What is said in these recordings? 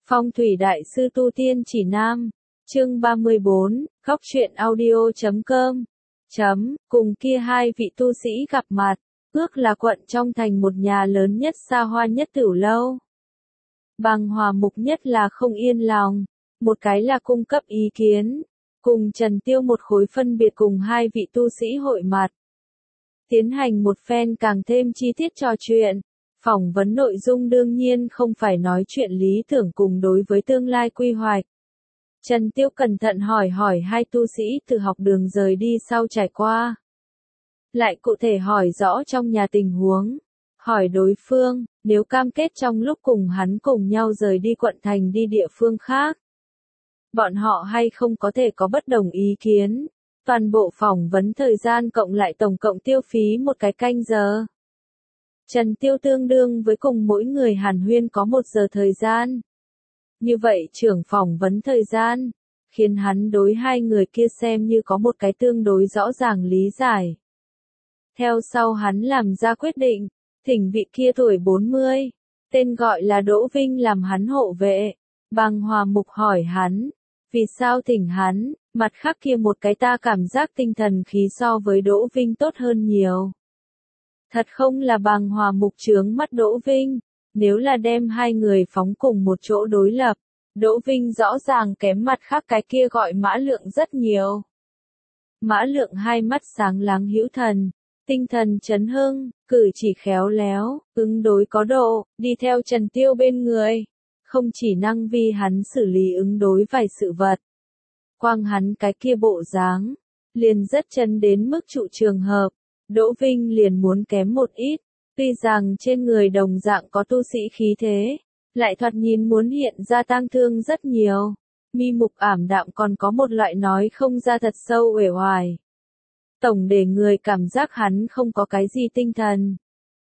Phong thủy đại sư tu tiên chỉ nam, chương 34, góc truyện audio.com. Cùng kia hai vị tu sĩ gặp mặt, ước là quận trong thành một nhà lớn nhất xa hoa nhất tửu lâu. Bằng Hòa Mục nhất là không yên lòng, một cái là cung cấp ý kiến, cùng Trần Tiêu một khối phân biệt cùng hai vị tu sĩ hội mặt. Tiến hành một phen càng thêm chi tiết trò chuyện. Phỏng vấn nội dung đương nhiên không phải nói chuyện lý tưởng cùng đối với tương lai quy hoạch. Trần Tiêu cẩn thận hỏi hai tu sĩ từ học đường rời đi sau trải qua. Lại cụ thể hỏi rõ trong nhà tình huống. Hỏi đối phương, nếu cam kết trong lúc cùng hắn cùng nhau rời đi quận thành đi địa phương khác. Bọn họ hay không có thể có bất đồng ý kiến. Toàn bộ phỏng vấn thời gian cộng lại tổng cộng tiêu phí một cái canh giờ. Trần Tiêu tương đương với cùng mỗi người hàn huyên có 1 giờ thời gian. Như vậy trưởng phỏng vấn thời gian, khiến hắn đối hai người kia xem như có một cái tương đối rõ ràng lý giải. Theo sau hắn làm ra quyết định, thỉnh vị kia tuổi 40, tên gọi là Đỗ Vinh làm hắn hộ vệ. Bằng Hòa Mục hỏi hắn, vì sao thỉnh hắn, mặt khác kia một cái ta cảm giác tinh thần khí so với Đỗ Vinh tốt hơn nhiều. Thật không là Bằng Hòa Mục chướng mắt Đỗ Vinh, nếu là đem hai người phóng cùng một chỗ đối lập, Đỗ Vinh rõ ràng kém mặt khác cái kia gọi Mã Lượng rất nhiều. Mã Lượng hai mắt sáng láng hữu thần, tinh thần chấn hưng, cử chỉ khéo léo, ứng đối có độ, đi theo Trần Tiêu bên người, không chỉ năng vi hắn xử lý ứng đối vài sự vật. Quang hắn cái kia bộ dáng, liền rất chân đến mức trụ trường hợp. Đỗ Vinh liền muốn kém một ít, tuy rằng trên người đồng dạng có tu sĩ khí thế, lại thoạt nhìn muốn hiện ra tang thương rất nhiều, mi mục ảm đạm còn có một loại nói không ra thật sâu uể oải. Tổng để người cảm giác hắn không có cái gì tinh thần.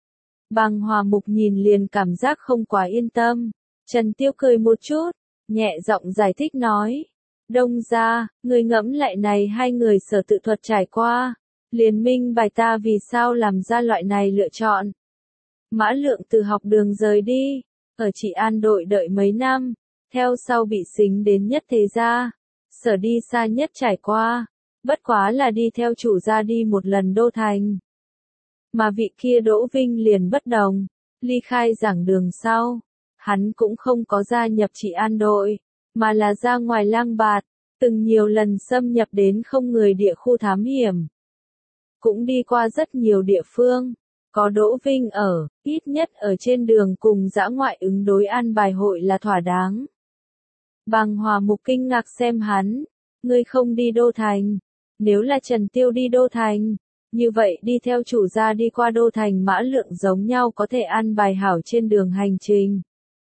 Bằng Hòa Mục nhìn liền cảm giác không quá yên tâm, Trần Tiêu cười một chút, nhẹ giọng giải thích nói, Đông gia, người ngẫm lại này hai người sở tự thuật trải qua. Liền minh bài ta vì sao làm ra loại này lựa chọn. Mã Lượng từ học đường rời đi, ở Trị An đội đợi mấy năm, theo sau bị xính đến Nhất Thế gia, sở đi xa nhất trải qua, bất quá là đi theo chủ gia đi một lần đô thành. Mà vị kia Đỗ Vinh liền bất đồng, ly khai giảng đường sau, hắn cũng không có gia nhập Trị An đội, mà là ra ngoài lang bạt, từng nhiều lần xâm nhập đến không người địa khu thám hiểm. Cũng đi qua rất nhiều địa phương, có Đỗ Vinh ở, ít nhất ở trên đường cùng dã ngoại ứng đối an bài hội là thỏa đáng. Bằng Hòa Mục kinh ngạc xem hắn, ngươi không đi đô thành, nếu là Trần Tiêu đi đô thành, như vậy đi theo chủ gia đi qua đô thành Mã Lượng giống nhau có thể an bài hảo trên đường hành trình.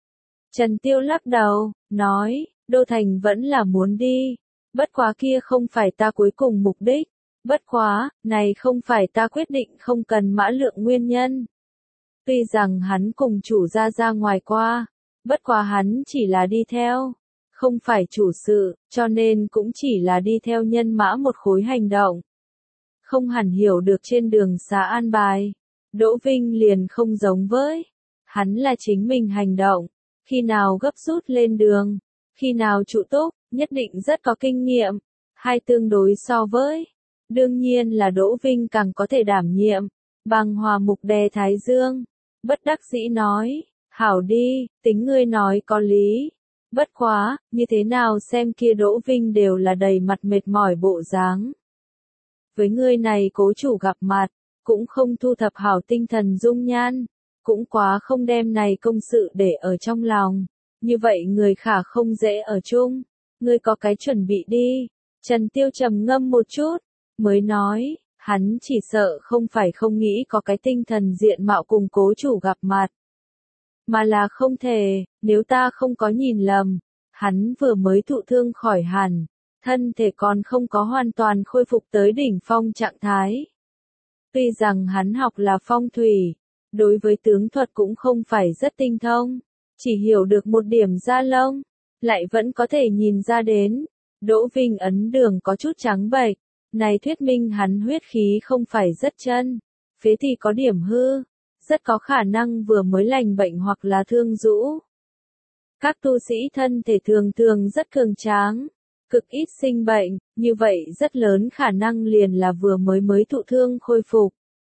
Trần Tiêu lắc đầu, nói, đô thành vẫn là muốn đi, bất quá kia không phải ta cuối cùng mục đích. Bất quá, này không phải ta quyết định không cần Mã Lượng nguyên nhân. Tuy rằng hắn cùng chủ gia ra ngoài qua, bất quá hắn chỉ là đi theo, không phải chủ sự, cho nên cũng chỉ là đi theo nhân mã một khối hành động. Không hẳn hiểu được trên đường xá an bài, Đỗ Vinh liền không giống với, hắn là chính mình hành động, khi nào gấp rút lên đường, khi nào trụ túc, nhất định rất có kinh nghiệm, hai tương đối so với. Đương nhiên là Đỗ Vinh càng có thể đảm nhiệm. Bằng Hòa Mục đè thái dương, bất đắc dĩ nói, hảo đi, tính ngươi nói có lý. Bất quá, như thế nào xem kia Đỗ Vinh đều là đầy mặt mệt mỏi bộ dáng. Với ngươi này cố chủ gặp mặt, cũng không thu thập hảo tinh thần dung nhan, cũng quá không đem này công sự để ở trong lòng. Như vậy người khả không dễ ở chung, ngươi có cái chuẩn bị đi. Trần Tiêu trầm ngâm một chút. Mới nói, hắn chỉ sợ không phải không nghĩ có cái tinh thần diện mạo cùng cố chủ gặp mặt. Mà là không thể, nếu ta không có nhìn lầm, hắn vừa mới thụ thương khỏi hẳn, thân thể còn không có hoàn toàn khôi phục tới đỉnh phong trạng thái. Tuy rằng hắn học là phong thủy, đối với tướng thuật cũng không phải rất tinh thông, chỉ hiểu được một điểm da lông, lại vẫn có thể nhìn ra đến, Đỗ Vinh ấn đường có chút trắng bệch. Này thuyết minh hắn huyết khí không phải rất chân, phế thì có điểm hư, rất có khả năng vừa mới lành bệnh hoặc là thương rũ. Các tu sĩ thân thể thường thường rất cường tráng, cực ít sinh bệnh, như vậy rất lớn khả năng liền là vừa mới thụ thương khôi phục.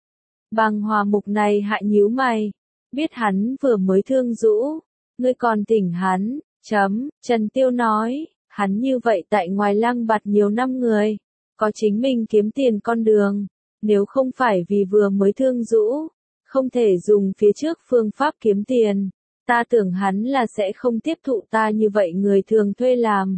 Bằng Hòa Mục này hạ nhíu mày, biết hắn vừa mới thương rũ, ngươi còn tỉnh hắn, Trần Tiêu nói, hắn như vậy tại ngoài Lăng Bạt nhiều năm người, có chính mình kiếm tiền con đường, nếu không phải vì vừa mới thương rũ, không thể dùng phía trước phương pháp kiếm tiền, ta tưởng hắn là sẽ không tiếp thụ ta như vậy người thường thuê làm.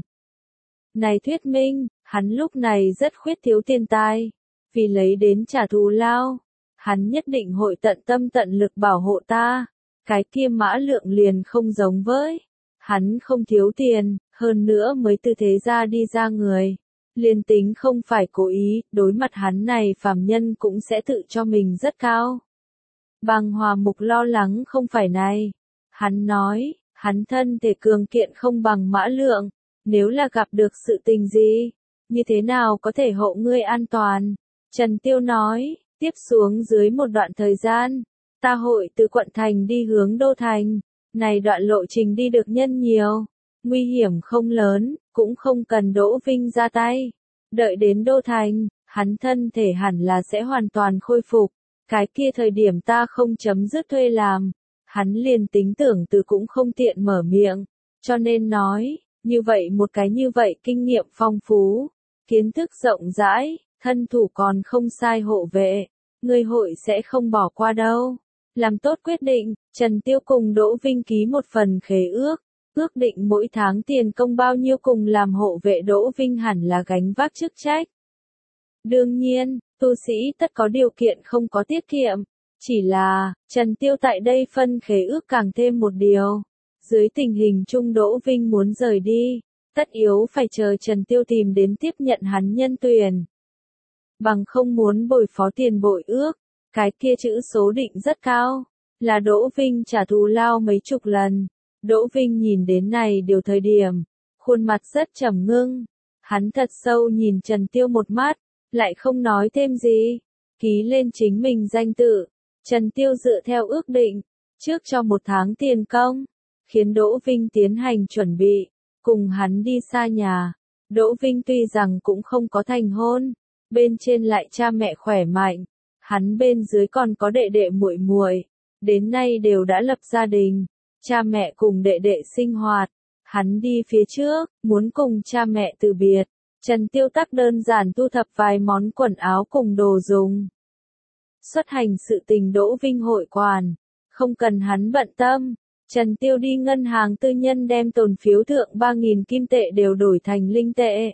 Này thuyết minh, hắn lúc này rất khuyết thiếu tiền tài, vì lấy đến trả thù lao, hắn nhất định hội tận tâm tận lực bảo hộ ta, cái kia Mã Lượng liền không giống với, hắn không thiếu tiền, hơn nữa mới từ thế gia đi ra người, liền tính không phải cố ý, đối mặt hắn này phàm nhân cũng sẽ tự cho mình rất cao. Bằng Hòa Mục lo lắng không phải này, hắn nói, hắn thân thể cường kiện không bằng Mã Lượng, nếu là gặp được sự tình gì, như thế nào có thể hộ ngươi an toàn? Trần Tiêu nói, tiếp xuống dưới một đoạn thời gian, ta hội từ quận thành đi hướng đô thành, này đoạn lộ trình đi được nhân nhiều, nguy hiểm không lớn, cũng không cần Đỗ Vinh ra tay. Đợi đến đô thành, hắn thân thể hẳn là sẽ hoàn toàn khôi phục, cái kia thời điểm ta không chấm dứt thuê làm, hắn liền tính tưởng từ cũng không tiện mở miệng, cho nên nói, như vậy một cái như vậy kinh nghiệm phong phú, kiến thức rộng rãi, thân thủ còn không sai hộ vệ, người hội sẽ không bỏ qua đâu. Làm tốt quyết định, Trần Tiêu cùng Đỗ Vinh ký một phần khế ước, ước định mỗi tháng tiền công bao nhiêu cùng làm hộ vệ Đỗ Vinh hẳn là gánh vác chức trách. Đương nhiên, tu sĩ tất có điều kiện không có tiết kiệm, chỉ là, Trần Tiêu tại đây phân khế ước càng thêm một điều. Dưới tình hình chung Đỗ Vinh muốn rời đi, tất yếu phải chờ Trần Tiêu tìm đến tiếp nhận hắn nhân tuyển. Bằng không muốn bồi phó tiền bội ước, cái kia chữ số định rất cao, là Đỗ Vinh trả thù lao mấy chục lần. Đỗ Vinh nhìn đến này điều thời điểm, khuôn mặt rất trầm ngưng, hắn thật sâu nhìn Trần Tiêu một mắt, lại không nói thêm gì, ký lên chính mình danh tự. Trần Tiêu dựa theo ước định, trước cho 1 tháng tiền công, khiến Đỗ Vinh tiến hành chuẩn bị, cùng hắn đi xa nhà. Đỗ Vinh tuy rằng cũng không có thành hôn, bên trên lại cha mẹ khỏe mạnh, hắn bên dưới còn có đệ đệ muội muội, đến nay đều đã lập gia đình, cha mẹ cùng đệ đệ sinh hoạt, hắn đi phía trước, muốn cùng cha mẹ từ biệt. Trần Tiêu tắc đơn giản thu thập vài món quần áo cùng đồ dùng. Xuất hành sự tình Đỗ Vinh hội quản, không cần hắn bận tâm. Trần Tiêu đi ngân hàng tư nhân đem tồn phiếu thượng 3.000 kim tệ đều đổi thành linh tệ.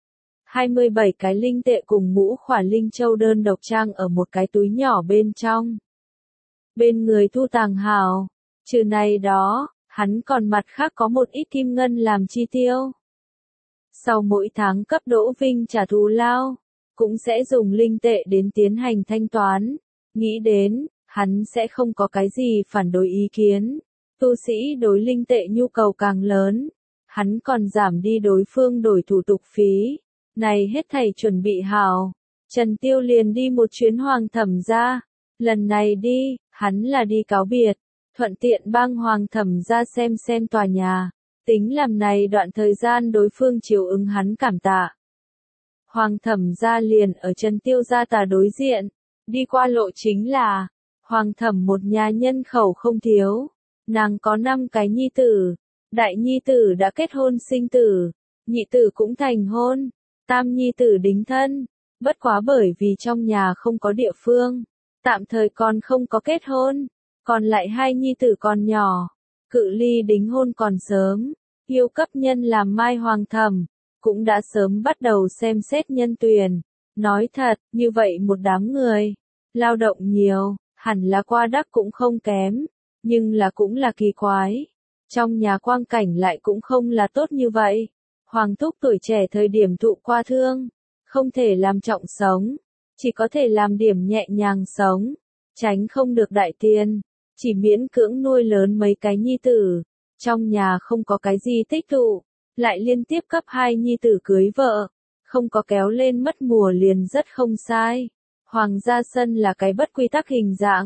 27 cái linh tệ cùng mũ khỏa linh châu đơn độc trang ở một cái túi nhỏ bên trong. Bên người thu tàng hào, trừ này đó, hắn còn mặt khác có một ít kim ngân làm chi tiêu. Sau mỗi tháng cấp Đỗ Vinh trả thù lao, cũng sẽ dùng linh tệ đến tiến hành thanh toán. Nghĩ đến, hắn sẽ không có cái gì phản đối ý kiến. Tu sĩ đối linh tệ nhu cầu càng lớn, hắn còn giảm đi đối phương đổi thủ tục phí. Này hết thảy chuẩn bị hảo, Trần Tiêu liền đi một chuyến Hoàng Thẩm gia. Lần này đi, hắn là đi cáo biệt, thuận tiện bang Hoàng Thẩm gia xem tòa nhà, tính làm này đoạn thời gian đối phương chiều ứng hắn cảm tạ. Hoàng Thẩm gia liền ở Trần Tiêu gia tà đối diện, đi qua lộ chính là, Hoàng Thẩm một nhà nhân khẩu không thiếu, nàng có 5 cái nhi tử, đại nhi tử đã kết hôn sinh tử, nhị tử cũng thành hôn, tam nhi tử đính thân, bất quá bởi vì trong nhà không có địa phương, tạm thời còn không có kết hôn, còn lại 2 nhi tử còn nhỏ, cự ly đính hôn còn sớm, yêu cấp nhân làm mai Hoàng Thẩm, cũng đã sớm bắt đầu xem xét nhân tuyển. Nói thật, như vậy một đám người, lao động nhiều, hẳn là qua đắc cũng không kém, nhưng là cũng là kỳ quái. Trong nhà quang cảnh lại cũng không là tốt như vậy. Hoàng thúc tuổi trẻ thời điểm thụ qua thương, không thể làm trọng sống, chỉ có thể làm điểm nhẹ nhàng sống, tránh không được đại tiền, chỉ miễn cưỡng nuôi lớn mấy cái nhi tử. Trong nhà không có cái gì tích tụ, lại liên tiếp cấp 2 nhi tử cưới vợ, không có kéo lên mất mùa liền rất không sai. Hoàng gia sân là cái bất quy tắc hình dạng,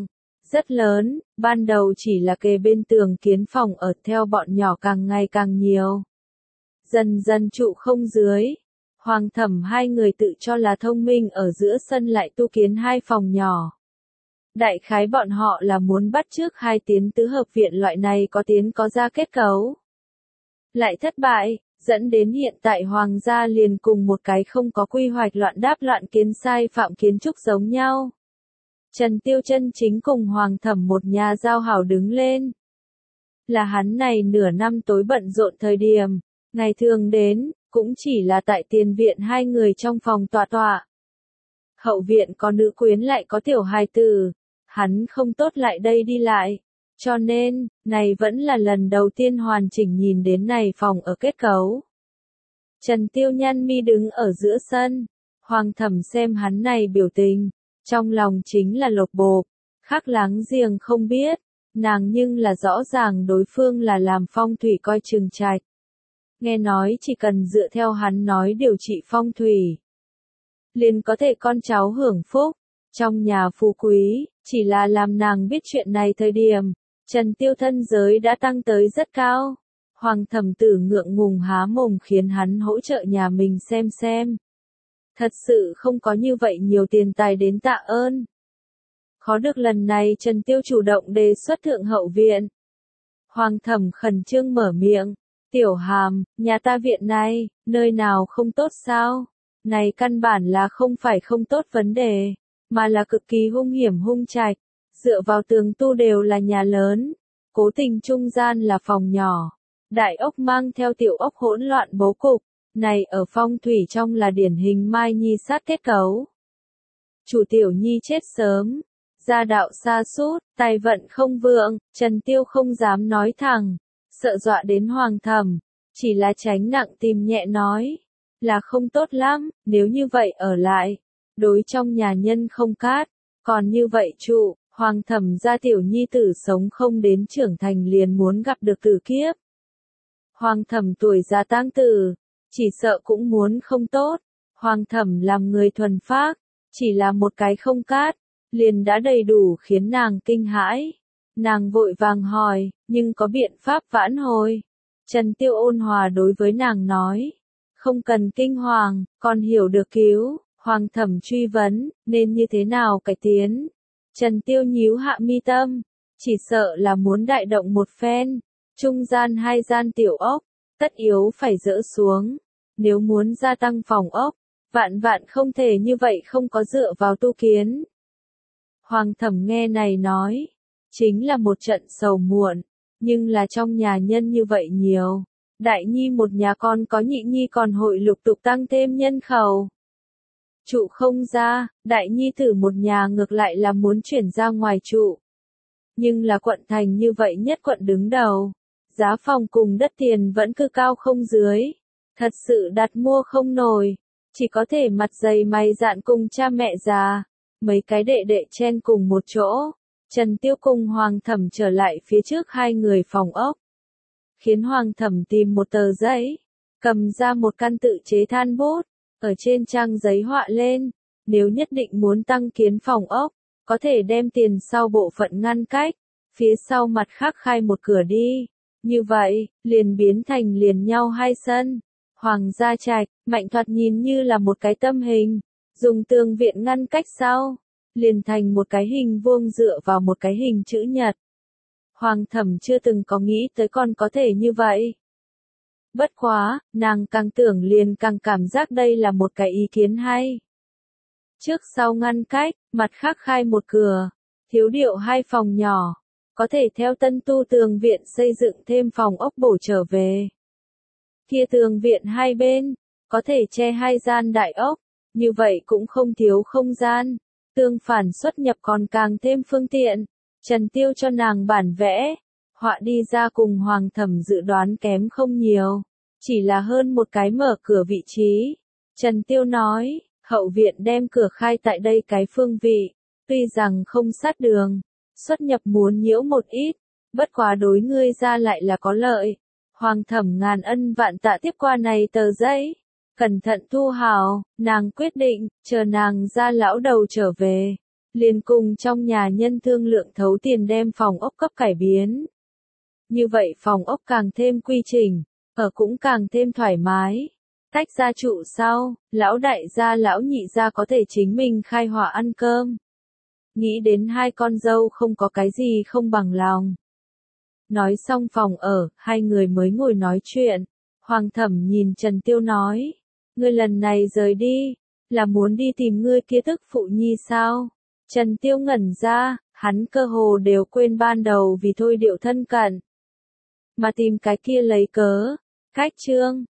rất lớn, ban đầu chỉ là kề bên tường kiến phòng ở, theo bọn nhỏ càng ngày càng nhiều. Dần dần trụ không dưới. Hoàng Thẩm hai người tự cho là thông minh ở giữa sân lại tu kiến 2 phòng nhỏ. Đại khái bọn họ là muốn bắt chước 2 tiến tứ hợp viện loại này có tiến có ra kết cấu. Lại thất bại, dẫn đến hiện tại Hoàng gia liền cùng một cái không có quy hoạch loạn đáp loạn kiến sai phạm kiến trúc giống nhau. Trần Tiêu chân chính cùng Hoàng Thẩm một nhà giao hảo đứng lên. Là hắn này nửa năm tối bận rộn thời điểm, ngày thường đến, cũng chỉ là tại tiền viện 2 người trong phòng tọa tọa. Hậu viện có nữ quyến lại có tiểu hài tử, hắn không tốt lại đây đi lại, cho nên, này vẫn là lần đầu tiên hoàn chỉnh nhìn đến này phòng ở kết cấu. Trần Tiêu nhăn mi đứng ở giữa sân, Hoàng Thẩm xem hắn này biểu tình, trong lòng chính là lột bộp, khác láng giềng không biết, nàng nhưng là rõ ràng đối phương là làm phong thủy coi chừng trạch. Nghe nói chỉ cần dựa theo hắn nói điều trị phong thủy, liền có thể con cháu hưởng phúc, trong nhà phú quý, chỉ là làm nàng biết chuyện này thời điểm, Trần Tiêu thân giới đã tăng tới rất cao. Hoàng Thẩm tử ngượng ngùng há mồm khiến hắn hỗ trợ nhà mình xem. Thật sự không có như vậy nhiều tiền tài đến tạ ơn. Khó được lần này Trần Tiêu chủ động đề xuất thượng hậu viện. Hoàng Thẩm khẩn trương mở miệng, tiểu Hàm, nhà ta viện này, nơi nào không tốt sao? Này căn bản là không phải không tốt vấn đề, mà là cực kỳ hung hiểm hung trạch, dựa vào tường tu đều là nhà lớn, cố tình trung gian là phòng nhỏ, đại ốc mang theo tiểu ốc hỗn loạn bố cục, này ở phong thủy trong là điển hình Mai Nhi sát kết cấu. Chủ tiểu Nhi chết sớm, gia đạo sa sút, tài vận không vượng, Trần Tiêu không dám nói thẳng, sợ dọa đến Hoàng Thẩm, chỉ là tránh nặng tìm nhẹ nói, là không tốt lắm, nếu như vậy ở lại, đối trong nhà nhân không cát, còn như vậy trụ, Hoàng Thẩm gia tiểu Nhi tử sống không đến trưởng thành liền muốn gặp được tử kiếp. Hoàng Thẩm tuổi già tang tử, chỉ sợ cũng muốn không tốt, Hoàng Thẩm làm người thuần phác, chỉ là một cái không cát, liền đã đầy đủ khiến nàng kinh hãi. Nàng vội vàng hỏi, nhưng có biện pháp vãn hồi. Trần Tiêu ôn hòa đối với nàng nói, không cần kinh hoàng, con hiểu được cứu. Hoàng Thẩm truy vấn, nên như thế nào cải tiến. Trần Tiêu nhíu hạ mi tâm, chỉ sợ là muốn đại động một phen, trung gian 2 gian tiểu ốc, tất yếu phải dỡ xuống. Nếu muốn gia tăng phòng ốc, vạn không thể như vậy không có dựa vào tu kiến. Hoàng Thẩm nghe này nói, chính là một trận sầu muộn, nhưng là trong nhà nhân như vậy nhiều, đại nhi một nhà con có nhị nhi còn hội lục tục tăng thêm nhân khẩu. Trụ không ra, đại nhi tử một nhà ngược lại là muốn chuyển ra ngoài trụ. Nhưng là quận thành như vậy nhất quận đứng đầu, giá phòng cùng đất tiền vẫn cứ cao không dưới, thật sự đặt mua không nổi, chỉ có thể mặt dày mày dạn cùng cha mẹ già, mấy cái đệ đệ chen cùng một chỗ. Trần Tiêu cùng Hoàng Thẩm trở lại phía trước 2 người phòng ốc, khiến Hoàng Thẩm tìm một tờ giấy, cầm ra một căn tự chế than bút, ở trên trang giấy họa lên, nếu nhất định muốn tăng kiến phòng ốc, có thể đem tiền sau bộ phận ngăn cách, phía sau mặt khác khai một cửa đi, như vậy, liền biến thành liền nhau 2 sân. Hoàng gia trạch, mạnh thoạt nhìn như là một cái tâm hình, dùng tường viện ngăn cách sau, liền thành một cái hình vuông dựa vào một cái hình chữ nhật. Hoàng Thẩm chưa từng có nghĩ tới còn có thể như vậy. Bất quá, nàng càng tưởng liền càng cảm giác đây là một cái ý kiến hay. Trước sau ngăn cách, mặt khác khai một cửa, thiếu điệu 2 phòng nhỏ, có thể theo tân tu tường viện xây dựng thêm phòng ốc bổ trở về. Kia tường viện 2 bên, có thể che 2 gian đại ốc, như vậy cũng không thiếu không gian, tương phản xuất nhập còn càng thêm phương tiện. Trần Tiêu cho nàng bản vẽ, họa đi ra cùng Hoàng Thẩm dự đoán kém không nhiều, chỉ là hơn một cái mở cửa vị trí. Trần Tiêu nói, hậu viện đem cửa khai tại đây cái phương vị, tuy rằng không sát đường, xuất nhập muốn nhiễu một ít, bất quá đối ngươi ra lại là có lợi. Hoàng Thẩm ngàn ân vạn tạ tiếp qua này tờ giấy, cẩn thận thu hào, nàng quyết định, chờ nàng ra lão đầu trở về, liền cùng trong nhà nhân thương lượng thấu tiền đem phòng ốc cấp cải biến. Như vậy phòng ốc càng thêm quy trình, ở cũng càng thêm thoải mái. Tách ra trụ sau, lão đại gia lão nhị gia có thể chính mình khai hỏa ăn cơm. Nghĩ đến hai con dâu không có cái gì không bằng lòng. Nói xong phòng ở, hai người mới ngồi nói chuyện. Hoàng Thẩm nhìn Trần Tiêu nói, ngươi lần này rời đi, là muốn đi tìm ngươi kia tức phụ nhi sao? Trần Tiêu ngẩn ra, hắn cơ hồ đều quên ban đầu vì thôi điệu thân cận. Mà tìm cái kia lấy cớ, cách trương,